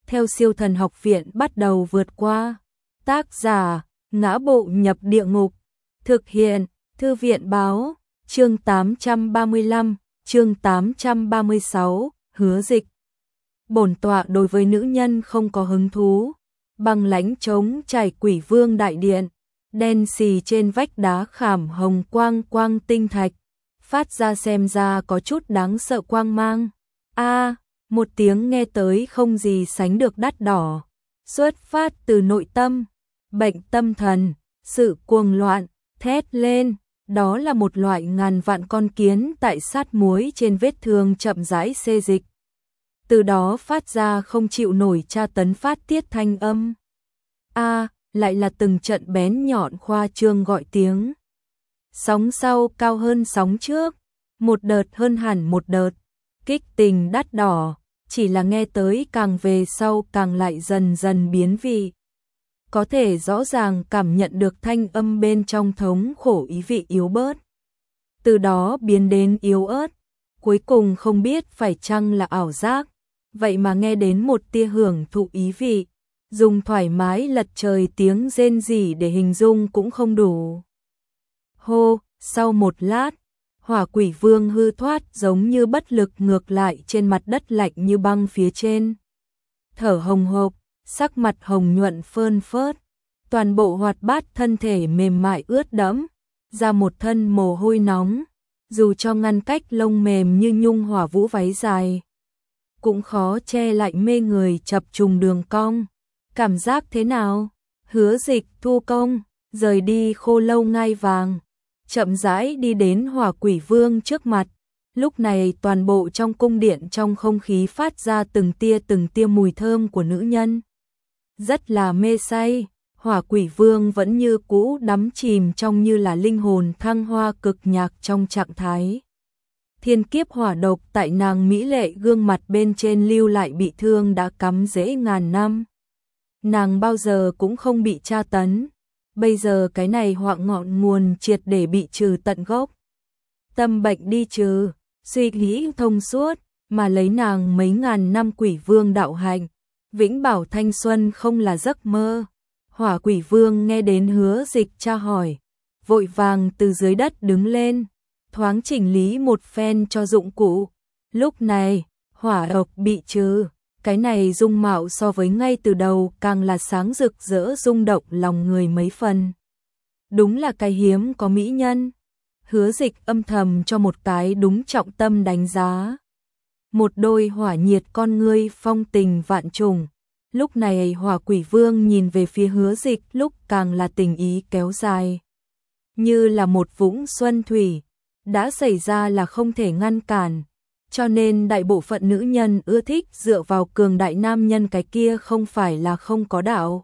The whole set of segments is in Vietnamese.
theo Siêu Thần Học Viện bắt đầu vượt qua. Tác giả: Ngã Bộ Nhập Địa Ngục. Thực hiện: Thư viện báo. Chương 835, chương 836, Hứa Dịch. Bổn tọa đối với nữ nhân không có hứng thú. Băng lãnh trống trải Quỷ Vương đại điện, đen xì trên vách đá khảm hồng quang quang tinh thạch, phát ra xem ra có chút đáng sợ quang mang. Một tiếng nghe tới không gì sánh được đắt đỏ, xuất phát từ nội tâm, bệnh tâm thần, sự cuồng loạn, thét lên, đó là một loại ngàn vạn con kiến tại sát muối trên vết thương chậm rãi xê dịch. Từ đó phát ra không chịu nổi tra tấn phát tiết thanh âm. Lại là từng trận bén nhọn khoa trương gọi tiếng. Sóng sau cao hơn sóng trước, một đợt hơn hẳn một đợt, kích tình đắt đỏ, chỉ là nghe tới càng về sau càng lại dần dần biến vị. Có thể rõ ràng cảm nhận được thanh âm bên trong thống khổ ý vị yếu bớt. Từ đó biến đến yếu ớt, cuối cùng không biết phải chăng là ảo giác, vậy mà nghe đến một tia hưởng thụ ý vị, dùng thoải mái lật trời tiếng rên rỉ để hình dung cũng không đủ. Hô, sau một lát, Hỏa Quỷ Vương hư thoát giống như bất lực ngược lại trên mặt đất lạnh như băng phía trên. Thở hồng hộc, sắc mặt hồng nhuận phơn phớt, toàn bộ hoạt bát thân thể mềm mại ướt đẫm, ra một thân mồ hôi nóng, dù cho ngăn cách lông mềm như nhung hỏa vũ váy dài, cũng khó che lạnh mê người chập trùng đường cong. Cảm giác thế nào? Hứa Dịch thu công, rời đi khô lâu ngai vàng, chậm rãi đi đến Hỏa Quỷ Vương trước mặt. Lúc này toàn bộ trong cung điện trong không khí phát ra từng tia mùi thơm của nữ nhân. Rất là mê say, Hỏa Quỷ Vương vẫn như cũ đắm chìm trong như là linh hồn thăng hoa cực nhạc trong trạng thái. Thiên kiếp hỏa độc tại nàng mỹ lệ gương mặt bên trên lưu lại bị thương đã cắm rễ ngàn năm. Nàng bao giờ cũng không bị tra tấn, bây giờ cái này hoạng ngọn nguồn triệt để bị trừ tận gốc. Tâm bệnh đi trừ, suy nghĩ thông suốt, mà lấy nàng mấy ngàn năm Quỷ Vương đạo hạnh, vĩnh bảo thanh xuân không là giấc mơ. Hỏa Quỷ Vương nghe đến Hứa Dịch tra hỏi, vội vàng từ dưới đất đứng lên, thoáng chỉnh lý một phen cho dụng cụ. Lúc này, hỏa độc bị trừ, cái này dung mạo so với ngay từ đầu càng là sáng rực rỡ rung động lòng người mấy phần. Đúng là cái hiếm có mỹ nhân. Hứa Dịch âm thầm cho một cái đúng trọng tâm đánh giá. Một đôi hỏa nhiệt con ngươi phong tình vạn trùng. Lúc này Hỏa Quỷ Vương nhìn về phía Hứa Dịch lúc càng là tình ý kéo dài. Như là một vũng xuân thủy, đã xảy ra là không thể ngăn cản. Cho nên đại bộ phận nữ nhân ưa thích dựa vào cường đại nam nhân, cái kia không phải là không có đạo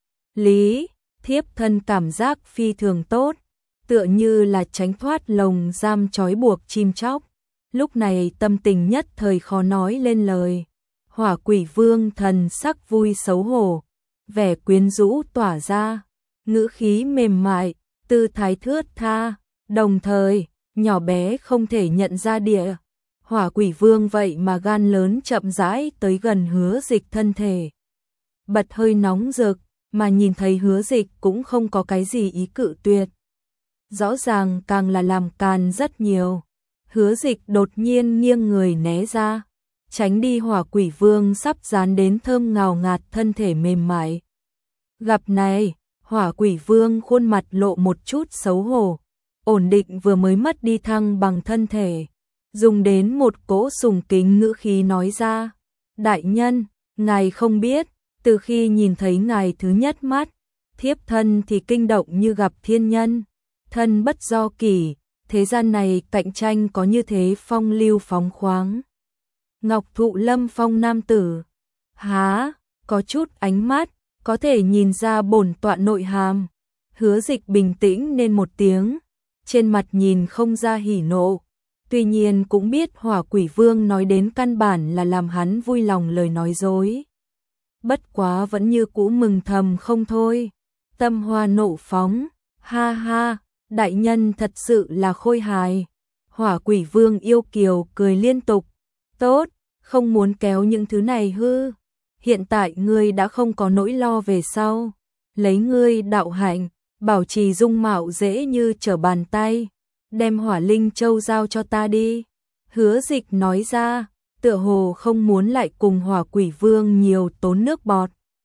lý. Thiếp thân cảm giác phi thường tốt, tựa như là tránh thoát lồng giam trói buộc chim chóc. Lúc này tâm tình nhất thời khó nói lên lời. Hỏa Quỷ Vương thần sắc vui xấu hổ, vẻ quyến rũ tỏa ra, ngữ khí mềm mại, tư thái thướt tha, đồng thời nhỏ bé không thể nhận ra địa. Hỏa Quỷ Vương vậy mà gan lớn chậm rãi tới gần Hứa Dịch thân thể. Bật hơi nóng rực, mà nhìn thấy Hứa Dịch cũng không có cái gì ý cự tuyệt. Rõ ràng càng là làm càn rất nhiều. Hứa Dịch đột nhiên nghiêng người né ra, tránh đi Hỏa Quỷ Vương sắp dán đến thơm ngào ngạt thân thể mềm mại. Gặp này, Hỏa Quỷ Vương khuôn mặt lộ một chút xấu hổ, ổn định vừa mới mất đi thăng bằng thân thể, dùng đến một cỗ sùng kính ngữ khí nói ra, đại nhân, ngài không biết, từ khi nhìn thấy ngài thứ nhất mắt, thiếp thân thì kinh động như gặp thiên nhân, thân bất do kỷ, thế gian này cạnh tranh có như thế phong lưu phóng khoáng. Ngọc Thụ Lâm Phong nam tử, há, có chút ánh mắt, có thể nhìn ra bổn tọa nội hàm. Hứa Dịch bình tĩnh nên một tiếng, trên mặt nhìn không ra hỉ nộ. Tuy nhiên cũng biết Hỏa Quỷ Vương nói đến căn bản là làm hắn vui lòng lời nói dối. Bất quá vẫn như cũ mừng thầm không thôi. Tâm hoa nộ phóng, ha ha, đại nhân thật sự là khôi hài. Hỏa Quỷ Vương yêu kiều cười liên tục. Tốt, không muốn kéo những thứ này hư. hiện tại ngươi đã không có nỗi lo về sau, lấy ngươi đạo hạnh, bảo trì dung mạo dễ như trở bàn tay, đem Hỏa Linh Châu giao cho ta đi. Hứa Dịch nói ra, tựa hồ không muốn lại cùng Hỏa Quỷ Vương nhiều tốn nước bọt.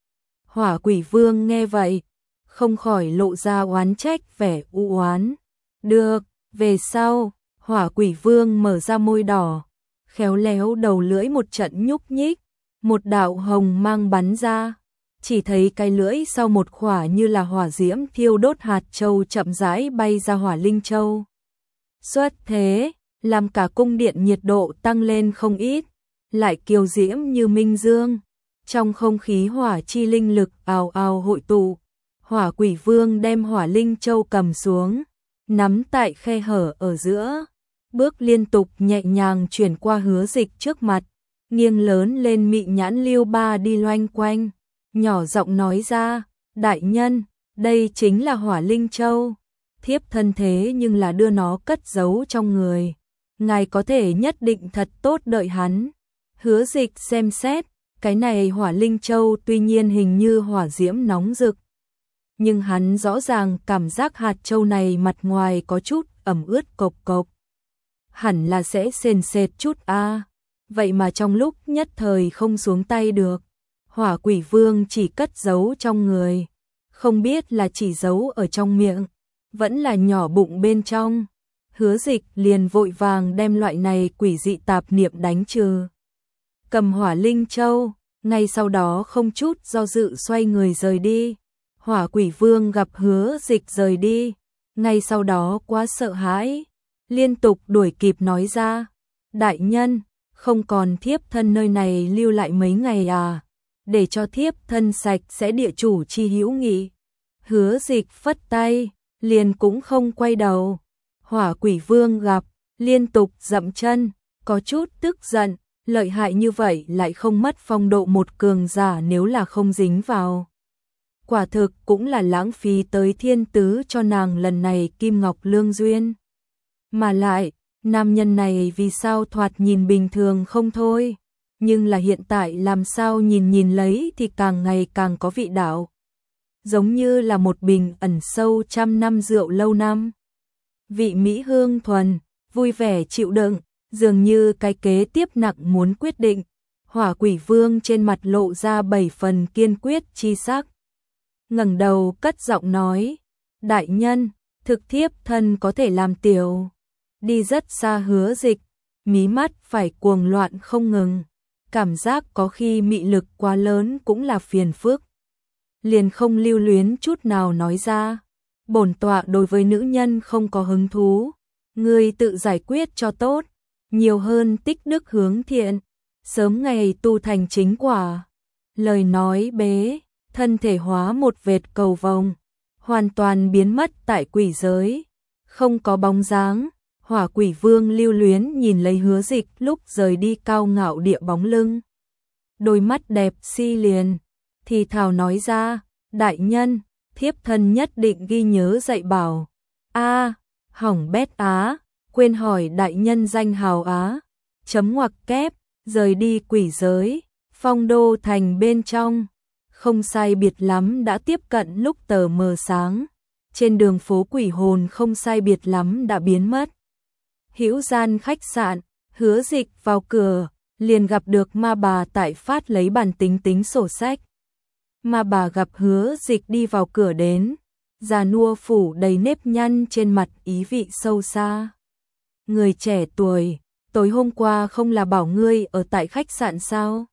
Hỏa Quỷ Vương nghe vậy, không khỏi lộ ra oán trách vẻ u oán. Được, về sau, Hỏa Quỷ Vương mở ra môi đỏ, khéo léo đầu lưỡi một trận nhúc nhích, một đạo hồng mang bắn ra, chỉ thấy cái lưỡi sau một khỏa như là hỏa diễm thiêu đốt hạt châu chậm rãi bay ra Hỏa Linh Châu. Xuất thế, làm cả cung điện nhiệt độ tăng lên không ít, lại kiều diễm như minh dương. Trong không khí hỏa chi linh lực ào ào hội tụ, Hỏa Quỷ Vương đem Hỏa Linh Châu cầm xuống, nắm tại khe hở ở giữa, bước liên tục nhẹ nhàng chuyển qua Hứa Dịch trước mặt, nghiêng lớn lên mị nhãn Lưu Ba đi loanh quanh, nhỏ giọng nói ra, đại nhân, đây chính là Hỏa Linh Châu, thiếp thân thế nhưng là đưa nó cất giấu trong người, ngài có thể nhất định thật tốt đợi hắn. Hứa Dịch xem xét, cái này Hỏa Linh Châu tuy nhiên hình như hỏa diễm nóng rực, nhưng hắn rõ ràng cảm giác hạt châu này mặt ngoài có chút ẩm ướt cộc cộc. Hẳn là sẽ sền sệt chút a. Vậy mà trong lúc nhất thời không xuống tay được. Hỏa Quỷ Vương chỉ cất giấu trong người, không biết là chỉ giấu ở trong miệng, vẫn là nhỏ bụng bên trong. Hứa Dịch liền vội vàng đem loại này quỷ dị tạp niệm đánh trừ. Cầm Hỏa Linh Châu, ngay sau đó không chút do dự xoay người rời đi. Hỏa Quỷ Vương gặp Hứa Dịch rời đi, ngay sau đó quá sợ hãi, liên tục đuổi kịp nói ra, đại nhân, không còn thiếp thân nơi này lưu lại mấy ngày à, để cho thiếp thân sạch sẽ địa chủ chi hữu nghị. Hứa Dịch phất tay, liền cũng không quay đầu. Hỏa Quỷ Vương gặp, liên tục dậm chân, có chút tức giận, lợi hại như vậy lại không mất phong độ một cường giả nếu là không dính vào. Quả thực cũng là lãng phí tới thiên tứ cho nàng lần này kim ngọc lương duyên. Mà lại, nam nhân này vì sao thoạt nhìn bình thường không thôi, nhưng là hiện tại làm sao nhìn lấy thì càng ngày càng có vị đạo. Giống như là một bình ẩn sâu trăm năm rượu lâu năm. Vị mỹ hương thuần, vui vẻ chịu đựng, dường như cái kế tiếp nặng muốn quyết định. Hỏa Quỷ Vương trên mặt lộ ra 7 phần kiên quyết chi sắc. Ngẩng đầu cất giọng nói, đại nhân, thực thiếp thân có thể làm tiểu. Đi rất xa Hứa Dịch, mí mắt phải cuồng loạn không ngừng, cảm giác có khi mị lực quá lớn cũng là phiền phức. Liền không lưu luyến chút nào nói ra, bổn tọa đối với nữ nhân không có hứng thú, ngươi tự giải quyết cho tốt, nhiều hơn tích đức hướng thiện, sớm ngày tu thành chính quả. Lời nói bế, thân thể hóa một vệt cầu vồng, hoàn toàn biến mất tại quỷ giới, không có bóng dáng. Hỏa Quỷ Vương lưu luyến nhìn lấy Hứa Dịch lúc rời đi cao ngạo địa bóng lưng. Đôi mắt đẹp si liền, thì thào nói ra, đại nhân, thiếp thân nhất định ghi nhớ dạy bảo. A, hỏng bét á, quên hỏi đại nhân danh hào á. Chấm ngoặc kép, rời đi quỷ giới, phong đô thành bên trong. Không sai biệt lắm đã tiếp cận lúc tờ mờ sáng. Trên đường phố quỷ hồn không sai biệt lắm đã biến mất. Hữu gian khách sạn, Hứa Dịch vào cửa, liền gặp được ma bà tại phát lấy bản tính tính sổ sách. Ma bà gặp Hứa Dịch đi vào cửa đến, già nua phủ đầy nếp nhăn trên mặt ý vị sâu xa. Người trẻ tuổi, tối hôm qua không là bảo ngươi ở tại khách sạn sao?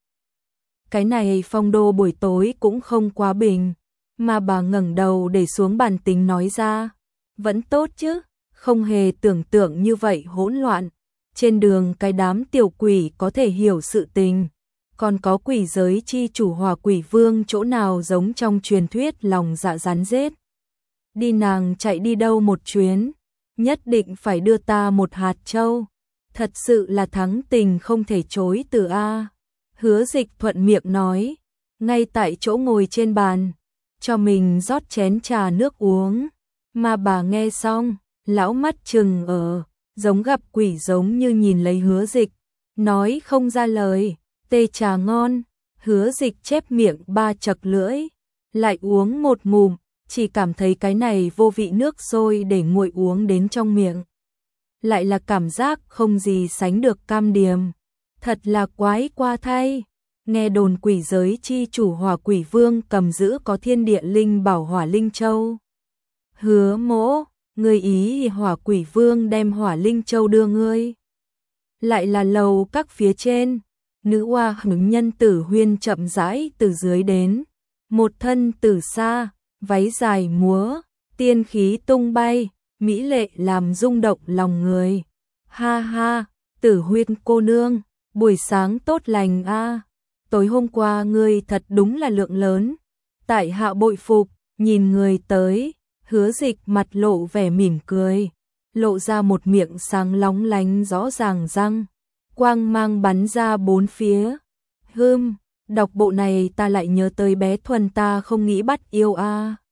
Cái này phong đô buổi tối cũng không quá bình. Ma bà ngẩng đầu để xuống bản tính nói ra, vẫn tốt chứ, không hề tưởng tượng như vậy hỗn loạn. Trên đường cái đám tiểu quỷ có thể hiểu sự tình, còn có quỷ giới chi chủ Hỏa Quỷ Vương chỗ nào giống trong truyền thuyết lòng dạ rắn rết. Đi nàng chạy đi đâu một chuyến, nhất định phải đưa ta một hạt châu, thật sự là thắng tình không thể chối từ a. Hứa Dịch thuận miệng nói, ngay tại chỗ ngồi trên bàn, cho mình rót chén trà nước uống. Mà bà nghe xong, lão mắt trừng giống gặp quỷ giống như nhìn lấy Hứa Dịch, nói không ra lời, tê trà ngon. Hứa Dịch chép miệng ba chật lưỡi, lại uống một ngụm, chỉ cảm thấy cái này vô vị nước sôi để nguội uống đến trong miệng. Lại là cảm giác không gì sánh được cam điềm. Thật là quái qua thay. Nghe đồn quỷ giới chi chủ Hỏa Quỷ Vương cầm giữ có thiên địa linh bảo Hỏa Linh Châu. Hứa Mỗ, ngươi ý Hỏa Quỷ Vương đem Hỏa Linh Châu đưa ngươi. Lại là lầu các phía trên, nữ oa hứng nhân Tử Huyên chậm rãi từ dưới đến, một thân từ xa, váy dài múa, tiên khí tung bay, mỹ lệ làm rung động lòng người. Ha ha, Tử Huyên cô nương, buổi sáng tốt lành a. Tối hôm qua ngươi thật đúng là lượng lớn. Tại hạ bội phục, nhìn người tới, Hứa Dịch mặt lộ vẻ mỉm cười, lộ ra một miệng sáng lóng lánh rõ ràng răng, quang mang bắn ra bốn phía. Đọc bộ này ta lại nhớ tới bé Thuần ta không nghĩ bắt yêu a.